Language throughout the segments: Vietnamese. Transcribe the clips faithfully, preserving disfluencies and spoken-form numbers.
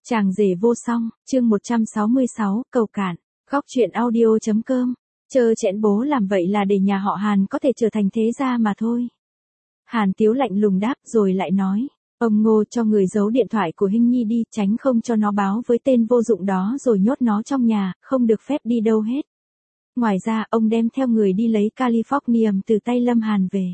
Chàng rể vô song, chương một trăm sáu mươi sáu, cầu cạn, góc truyện audio chấm com. Chơ chẽn bố làm vậy là để nhà họ Hàn có thể trở thành thế gia mà thôi. Hàn Tiếu lạnh lùng đáp rồi lại nói, ông Ngô cho người giấu điện thoại của Hinh Nhi đi, tránh không cho nó báo với tên vô dụng đó rồi nhốt nó trong nhà, không được phép đi đâu hết. Ngoài ra, ông đem theo người đi lấy Californium từ tay Lâm Hàn về.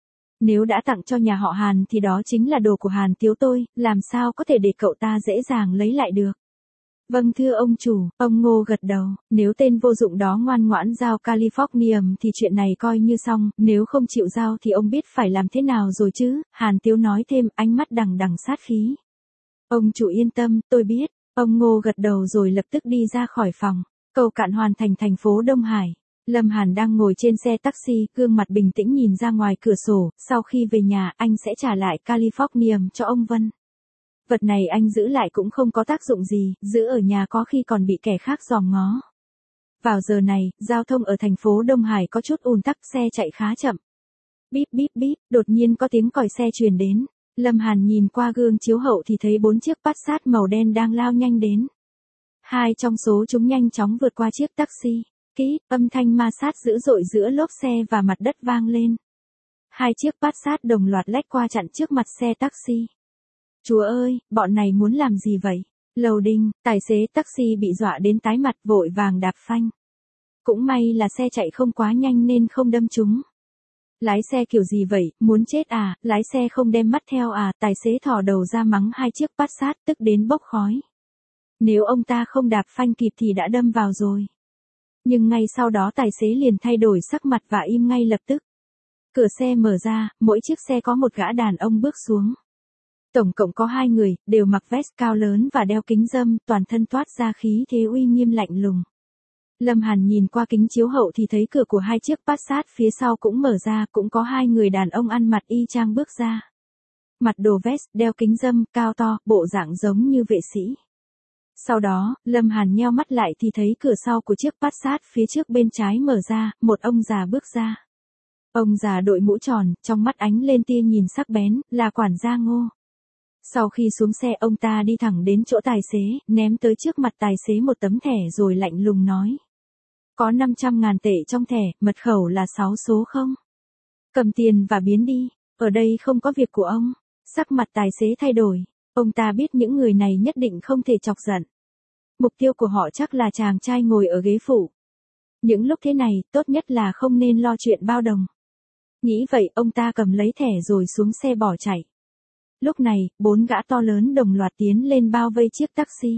Nếu đã tặng cho nhà họ Hàn thì đó chính là đồ của Hàn Tiếu tôi, làm sao có thể để cậu ta dễ dàng lấy lại được. Vâng thưa ông chủ, ông Ngô gật đầu, nếu tên vô dụng đó ngoan ngoãn giao Californium thì chuyện này coi như xong, nếu không chịu giao thì ông biết phải làm thế nào rồi chứ, Hàn Tiếu nói thêm, ánh mắt đằng đằng sát khí. Ông chủ yên tâm, tôi biết, ông Ngô gật đầu rồi lập tức đi ra khỏi phòng. Cầu Cạn hoàn thành, thành phố Đông Hải. Lâm Hàn đang ngồi trên xe taxi, gương mặt bình tĩnh nhìn ra ngoài cửa sổ, sau khi về nhà anh sẽ trả lại Californium cho ông Vân. Vật này anh giữ lại cũng không có tác dụng gì, giữ ở nhà có khi còn bị kẻ khác dòm ngó. Vào giờ này, giao thông ở thành phố Đông Hải có chút ùn tắc, xe chạy khá chậm. Bíp bíp bíp, đột nhiên có tiếng còi xe truyền đến. Lâm Hàn nhìn qua gương chiếu hậu thì thấy bốn chiếc Passat màu đen đang lao nhanh đến. Hai trong số chúng nhanh chóng vượt qua chiếc taxi. Kỹ, âm thanh ma sát dữ dội giữa lốp xe và mặt đất vang lên. Hai chiếc Passat đồng loạt lách qua chặn trước mặt xe taxi. Chúa ơi, bọn này muốn làm gì vậy? Lầu Đinh, tài xế taxi bị dọa đến tái mặt, vội vàng đạp phanh. Cũng may là xe chạy không quá nhanh nên không đâm chúng. Lái xe kiểu gì vậy, muốn chết à, lái xe không đem mắt theo à, tài xế thò đầu ra mắng hai chiếc Passat tức đến bốc khói. Nếu ông ta không đạp phanh kịp thì đã đâm vào rồi. Nhưng ngay sau đó tài xế liền thay đổi sắc mặt và im ngay lập tức. Cửa xe mở ra, mỗi chiếc xe có một gã đàn ông bước xuống. Tổng cộng có hai người, đều mặc vest cao lớn và đeo kính râm, toàn thân toát ra khí thế uy nghiêm lạnh lùng. Lâm Hàn nhìn qua kính chiếu hậu thì thấy cửa của hai chiếc Passat phía sau cũng mở ra, cũng có hai người đàn ông ăn mặc y chang bước ra. Mặc đồ vest, đeo kính râm, cao to, bộ dạng giống như vệ sĩ. Sau đó, Lâm Hàn nheo mắt lại thì thấy cửa sau của chiếc Passat phía trước bên trái mở ra, một ông già bước ra. Ông già đội mũ tròn, trong mắt ánh lên tia nhìn sắc bén, là quản gia Ngô. Sau khi xuống xe ông ta đi thẳng đến chỗ tài xế, ném tới trước mặt tài xế một tấm thẻ rồi lạnh lùng nói. Có năm trăm ngàn tệ trong thẻ, mật khẩu là sáu số không? Cầm tiền và biến đi, ở đây không có việc của ông. Sắc mặt tài xế thay đổi. Ông ta biết những người này nhất định không thể chọc giận. Mục tiêu của họ chắc là chàng trai ngồi ở ghế phụ. Những lúc thế này, tốt nhất là không nên lo chuyện bao đồng. Nghĩ vậy, ông ta cầm lấy thẻ rồi xuống xe bỏ chạy. Lúc này, bốn gã to lớn đồng loạt tiến lên bao vây chiếc taxi.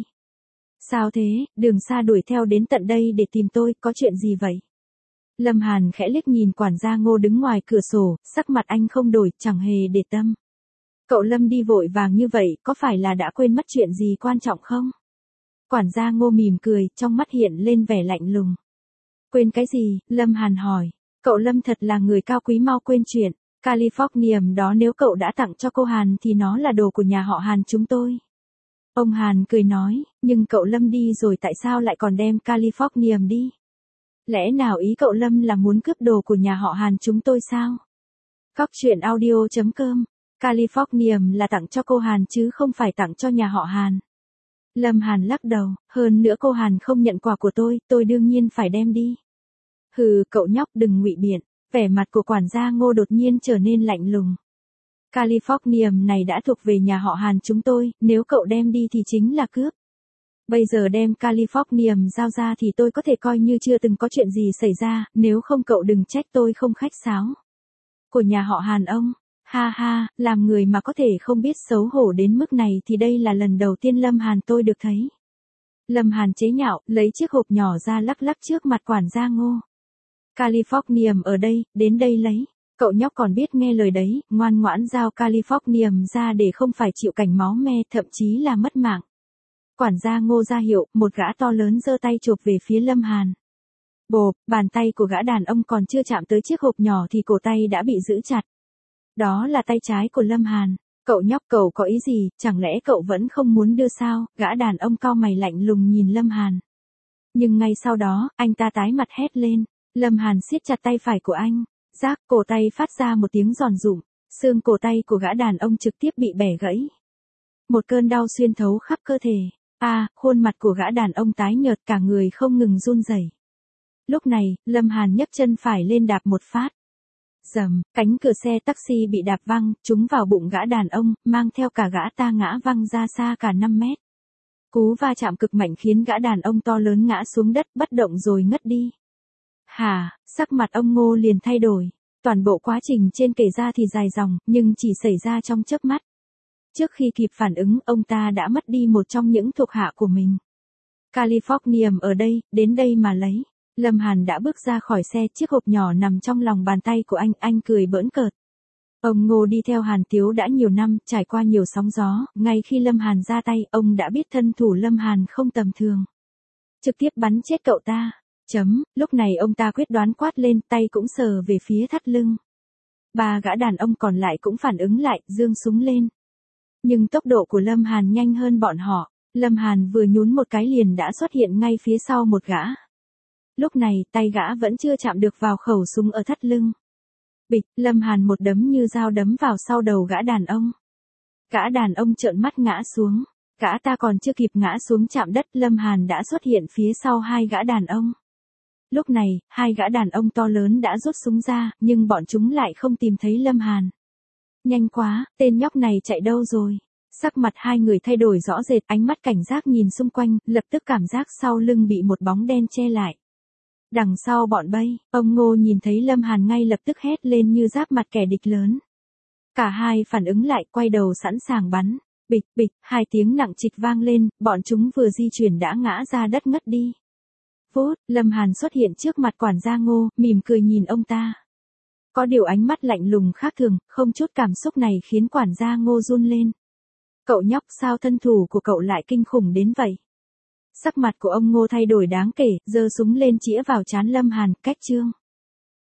Sao thế, Đường Sa đuổi theo đến tận đây để tìm tôi, có chuyện gì vậy? Lâm Hàn khẽ liếc nhìn quản gia Ngô đứng ngoài cửa sổ, sắc mặt anh không đổi, chẳng hề để tâm. Cậu Lâm đi vội vàng như vậy, có phải là đã quên mất chuyện gì quan trọng không? Quản gia Ngô mỉm cười, trong mắt hiện lên vẻ lạnh lùng. Quên cái gì? Lâm Hàn hỏi. Cậu Lâm thật là người cao quý, mau quên chuyện. Californium đó nếu cậu đã tặng cho cô Hàn thì nó là đồ của nhà họ Hàn chúng tôi. Ông Hàn cười nói, nhưng cậu Lâm đi rồi tại sao lại còn đem Californium đi? Lẽ nào ý cậu Lâm là muốn cướp đồ của nhà họ Hàn chúng tôi sao? Góc truyện audio chấm com. Californium là tặng cho cô Hàn chứ không phải tặng cho nhà họ Hàn. Lâm Hàn lắc đầu, hơn nữa cô Hàn không nhận quà của tôi, tôi đương nhiên phải đem đi. Hừ, cậu nhóc đừng ngụy biện, vẻ mặt của quản gia Ngô đột nhiên trở nên lạnh lùng. Californium này đã thuộc về nhà họ Hàn chúng tôi, nếu cậu đem đi thì chính là cướp. Bây giờ đem Californium giao ra thì tôi có thể coi như chưa từng có chuyện gì xảy ra, nếu không cậu đừng trách tôi không khách sáo. Của nhà họ Hàn ông. Ha ha, làm người mà có thể không biết xấu hổ đến mức này thì đây là lần đầu tiên Lâm Hàn tôi được thấy. Lâm Hàn chế nhạo, lấy chiếc hộp nhỏ ra lắc lắc trước mặt quản gia Ngô. Californium ở đây, đến đây lấy. Cậu nhóc còn biết nghe lời đấy, ngoan ngoãn giao Californium ra để không phải chịu cảnh máu me, thậm chí là mất mạng. Quản gia Ngô ra hiệu, một gã to lớn giơ tay chộp về phía Lâm Hàn. Bộp, bàn tay của gã đàn ông còn chưa chạm tới chiếc hộp nhỏ thì cổ tay đã bị giữ chặt. Đó là tay trái của Lâm Hàn. Cậu nhóc, cậu có ý gì, chẳng lẽ cậu vẫn không muốn đưa sao? Gã đàn ông cau mày lạnh lùng nhìn Lâm Hàn. Nhưng ngay sau đó, anh ta tái mặt hét lên. Lâm Hàn siết chặt tay phải của anh. Rác, cổ tay phát ra một tiếng giòn rụm. Xương cổ tay của gã đàn ông trực tiếp bị bẻ gãy. Một cơn đau xuyên thấu khắp cơ thể. A, khuôn mặt của gã đàn ông tái nhợt, cả người không ngừng run rẩy. Lúc này, Lâm Hàn nhấc chân phải lên đạp một phát. Rầm, cánh cửa xe taxi bị đạp văng, trúng vào bụng gã đàn ông, mang theo cả gã ta ngã văng ra xa cả năm mét. Cú va chạm cực mạnh khiến gã đàn ông to lớn ngã xuống đất bất động rồi ngất đi. Hà, sắc mặt ông Ngô liền thay đổi. Toàn bộ quá trình trên kể ra thì dài dòng, nhưng chỉ xảy ra trong chớp mắt. Trước khi kịp phản ứng, ông ta đã mất đi một trong những thuộc hạ của mình. Californium ở đây, đến đây mà lấy. Lâm Hàn đã bước ra khỏi xe, chiếc hộp nhỏ nằm trong lòng bàn tay của anh, anh cười bỡn cợt. Ông Ngô đi theo Hàn Tiếu đã nhiều năm, trải qua nhiều sóng gió, ngay khi Lâm Hàn ra tay, ông đã biết thân thủ Lâm Hàn không tầm thường. Trực tiếp bắn chết cậu ta. Chấm, lúc này ông ta quyết đoán quát lên, tay cũng sờ về phía thắt lưng. Ba gã đàn ông còn lại cũng phản ứng lại, giương súng lên. Nhưng tốc độ của Lâm Hàn nhanh hơn bọn họ, Lâm Hàn vừa nhún một cái liền đã xuất hiện ngay phía sau một gã. Lúc này, tay gã vẫn chưa chạm được vào khẩu súng ở thắt lưng. Bịch, Lâm Hàn một đấm như dao đấm vào sau đầu gã đàn ông. Gã đàn ông trợn mắt ngã xuống. Gã ta còn chưa kịp ngã xuống chạm đất, Lâm Hàn đã xuất hiện phía sau hai gã đàn ông. Lúc này, hai gã đàn ông to lớn đã rút súng ra, nhưng bọn chúng lại không tìm thấy Lâm Hàn. Nhanh quá, tên nhóc này chạy đâu rồi? Sắc mặt hai người thay đổi rõ rệt, ánh mắt cảnh giác nhìn xung quanh, lập tức cảm giác sau lưng bị một bóng đen che lại. Đằng sau bọn Bay, ông Ngô nhìn thấy Lâm Hàn ngay lập tức hét lên như giáp mặt kẻ địch lớn. Cả hai phản ứng lại, quay đầu sẵn sàng bắn. Bịch, bịch, hai tiếng nặng trịch vang lên, bọn chúng vừa di chuyển đã ngã ra đất ngất đi. Phút, Lâm Hàn xuất hiện trước mặt quản gia Ngô, mỉm cười nhìn ông ta. Có điều ánh mắt lạnh lùng khác thường, không chút cảm xúc này khiến quản gia Ngô run lên. Cậu nhóc, sao thân thủ của cậu lại kinh khủng đến vậy? Sắc mặt của ông Ngô thay đổi đáng kể, giơ súng lên chĩa vào trán Lâm Hàn, cách chương.